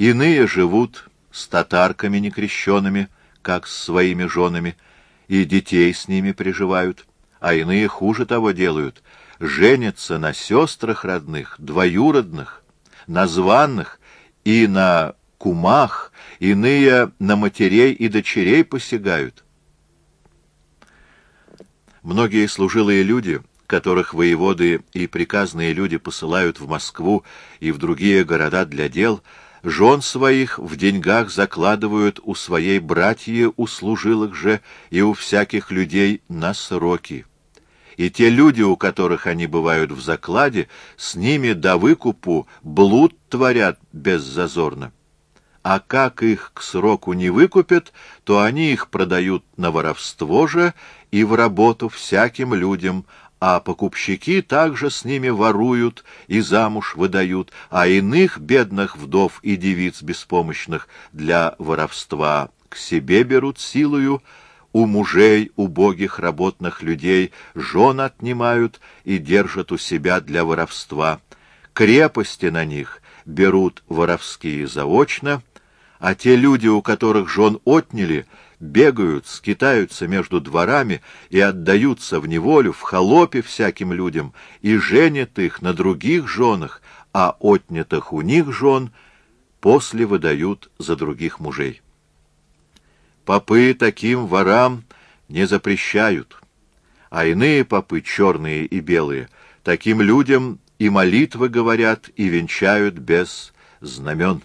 Иные живут с татарками некрещенными, как с своими женами, и детей с ними приживают, а иные хуже того делают, женятся на сестрах родных, двоюродных, на званных и на кумах, иные на матерей и дочерей посягают. Многие служилые люди, которых воеводы и приказные люди посылают в Москву и в другие города для дел, жен своих в деньгах закладывают у своей братьи, у служилых же и у всяких людей на сроки. И те люди, у которых они бывают в закладе, с ними до выкупу блуд творят беззазорно. А как их к сроку не выкупят, то они их продают на воровство же и в работу всяким людям, а покупщики также с ними воруют и замуж выдают, а иных бедных вдов и девиц беспомощных для воровства к себе берут силою, у мужей убогих работных людей жен отнимают и держат у себя для воровства, крепости на них берут воровские заочно, а те люди, у которых жен отняли, бегают, скитаются между дворами и отдаются в неволю, в холопе всяким людям, и женят их на других женах, а отнятых у них жен после выдают за других мужей. Попы таким ворам не запрещают, а иные попы, черные и белые, таким людям и молитвы говорят, и венчают без знамен.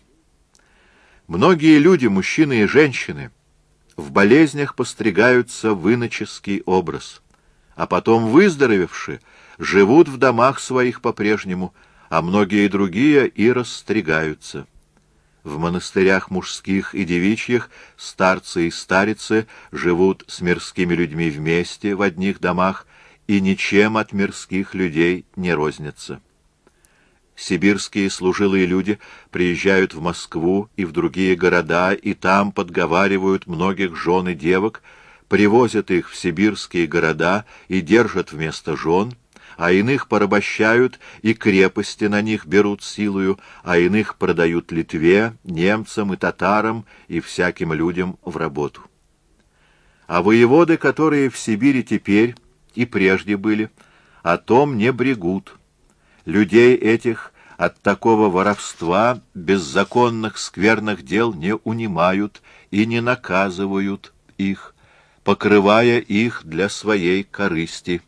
Многие люди, мужчины и женщины, в болезнях постригаются в иноческий образ, а потом, выздоровевши, живут в домах своих по-прежнему, а многие другие и расстригаются. В монастырях мужских и девичьих старцы и старицы живут с мирскими людьми вместе в одних домах и ничем от мирских людей не рознятся. Сибирские служилые люди приезжают в Москву и в другие города, и там подговаривают многих жен и девок, привозят их в сибирские города и держат вместо жен, а иных порабощают и крепости на них берут силою, а иных продают Литве, немцам и татарам и всяким людям в работу. А воеводы, которые в Сибири теперь и прежде были, о том не брегут. Людей этих от такого воровства, беззаконных, скверных дел не унимают и не наказывают их, покрывая их для своей корысти.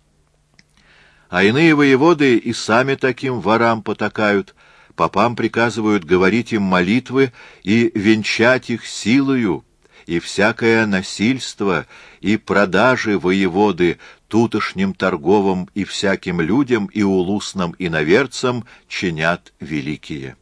А иные воеводы и сами таким ворам потакают, попам приказывают говорить им молитвы и венчать их силою, и всякое насильство и продажи воеводы тутошним торговым и всяким людям и улусным иноверцам чинят великие.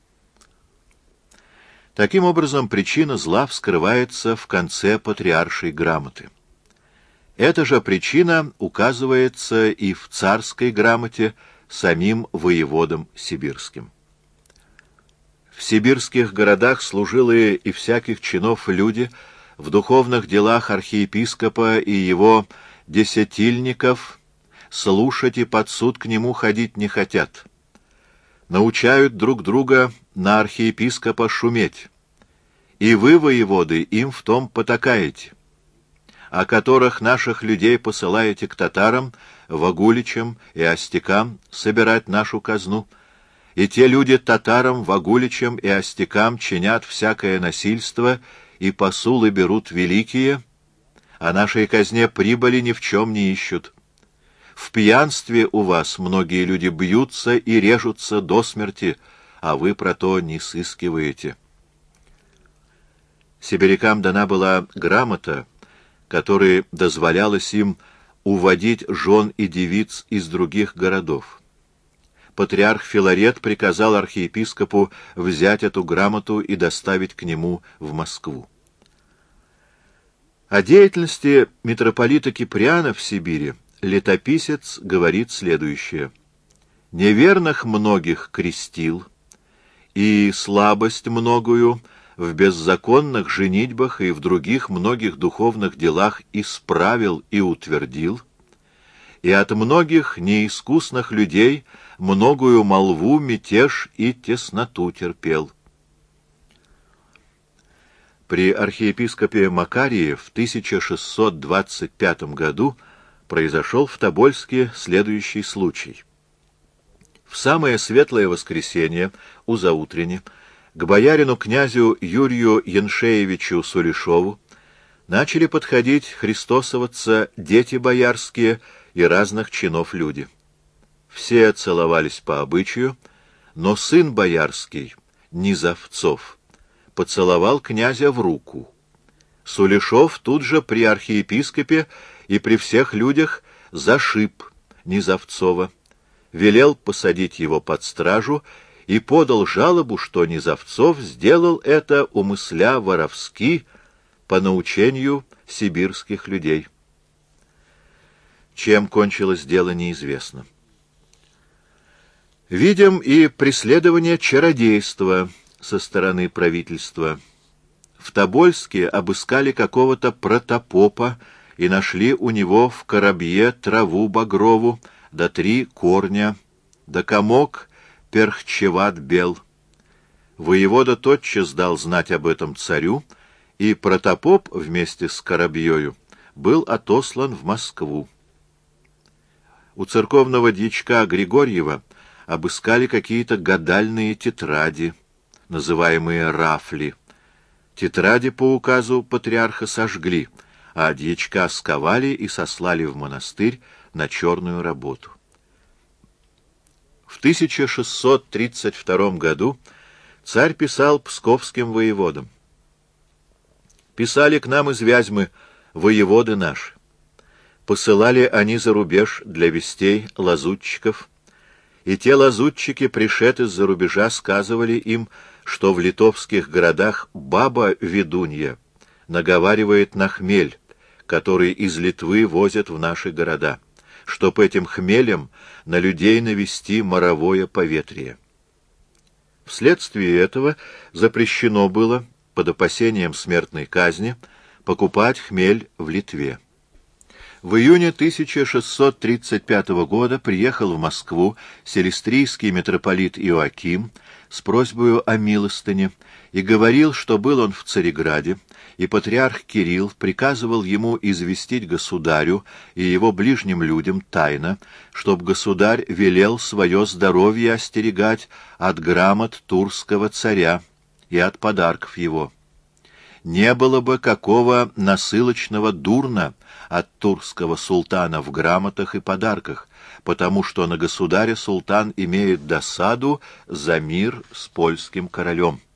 Таким образом, причина зла вскрывается в конце патриаршей грамоты. Эта же причина указывается и в царской грамоте самим воеводам сибирским. В сибирских городах служилые и всяких чинов люди в духовных делах архиепископа и его десятильников слушать и под суд к нему ходить не хотят. Научают друг друга на архиепископа шуметь. И вы, воеводы, им в том потакаете, о которых наших людей посылаете к татарам, вагуличам и остякам собирать нашу казну, и те люди татарам, вагуличам и остякам чинят всякое насильство, и посулы берут великие, а нашей казне прибыли ни в чем не ищут. В пьянстве у вас многие люди бьются и режутся до смерти, а вы про то не сыскиваете. Сибирякам дана была грамота, которой дозволялось им уводить жен и девиц из других городов. Патриарх Филарет приказал архиепископу взять эту грамоту и доставить к нему в Москву. О деятельности митрополита Киприана в Сибири летописец говорит следующее. «Неверных многих крестил, и слабость многую в беззаконных женитьбах и в других многих духовных делах исправил и утвердил, и от многих неискусных людей многую молву, мятеж и тесноту терпел. При архиепископе Макарии в 1625 году произошел в Тобольске следующий случай. В самое светлое воскресенье, у заутрени, к боярину-князю Юрию Яншеевичу Сулешову начали подходить христосоваться дети боярские и разных чинов люди. Все целовались по обычаю, но сын боярский, Низовцов, поцеловал князя в руку. Сулешов тут же при архиепископе и при всех людях зашиб Низовцова, велел посадить его под стражу и подал жалобу, что Низовцов сделал это умысля воровски по научению сибирских людей. Чем кончилось дело, неизвестно. Видим и преследование чародейства со стороны правительства. В Тобольске обыскали какого-то протопопа и нашли у него в коробье траву багрову, да 3 корня, да комок перхчеват бел. Воевода тотчас дал знать об этом царю, и протопоп вместе с коробьею был отослан в Москву. У церковного дьячка Григорьева обыскали какие-то гадальные тетради, называемые рафли. Тетради по указу патриарха сожгли, а дьячка сковали и сослали в монастырь на черную работу. В 1632 году царь писал псковским воеводам: «Писали к нам из Вязьмы воеводы наши. Посылали они за рубеж для вестей лазутчиков, и те лазутчики, пришед из-за рубежа, сказывали им, что в литовских городах баба-ведунья наговаривает на хмель, который из Литвы возят в наши города, чтоб этим хмелем на людей навести моровое поветрие». Вследствие этого запрещено было, под опасением смертной казни, покупать хмель в Литве. В июне 1635 года приехал в Москву селестрийский митрополит Иоаким с просьбой о милостыне и говорил, что был он в Цареграде, и патриарх Кирилл приказывал ему известить государю и его ближним людям тайно, чтоб государь велел свое здоровье остерегать от грамот турского царя и от подарков его. Не было бы какого насылочного дурна от турского султана в грамотах и подарках, потому что на государя султан имеет досаду за мир с польским королем.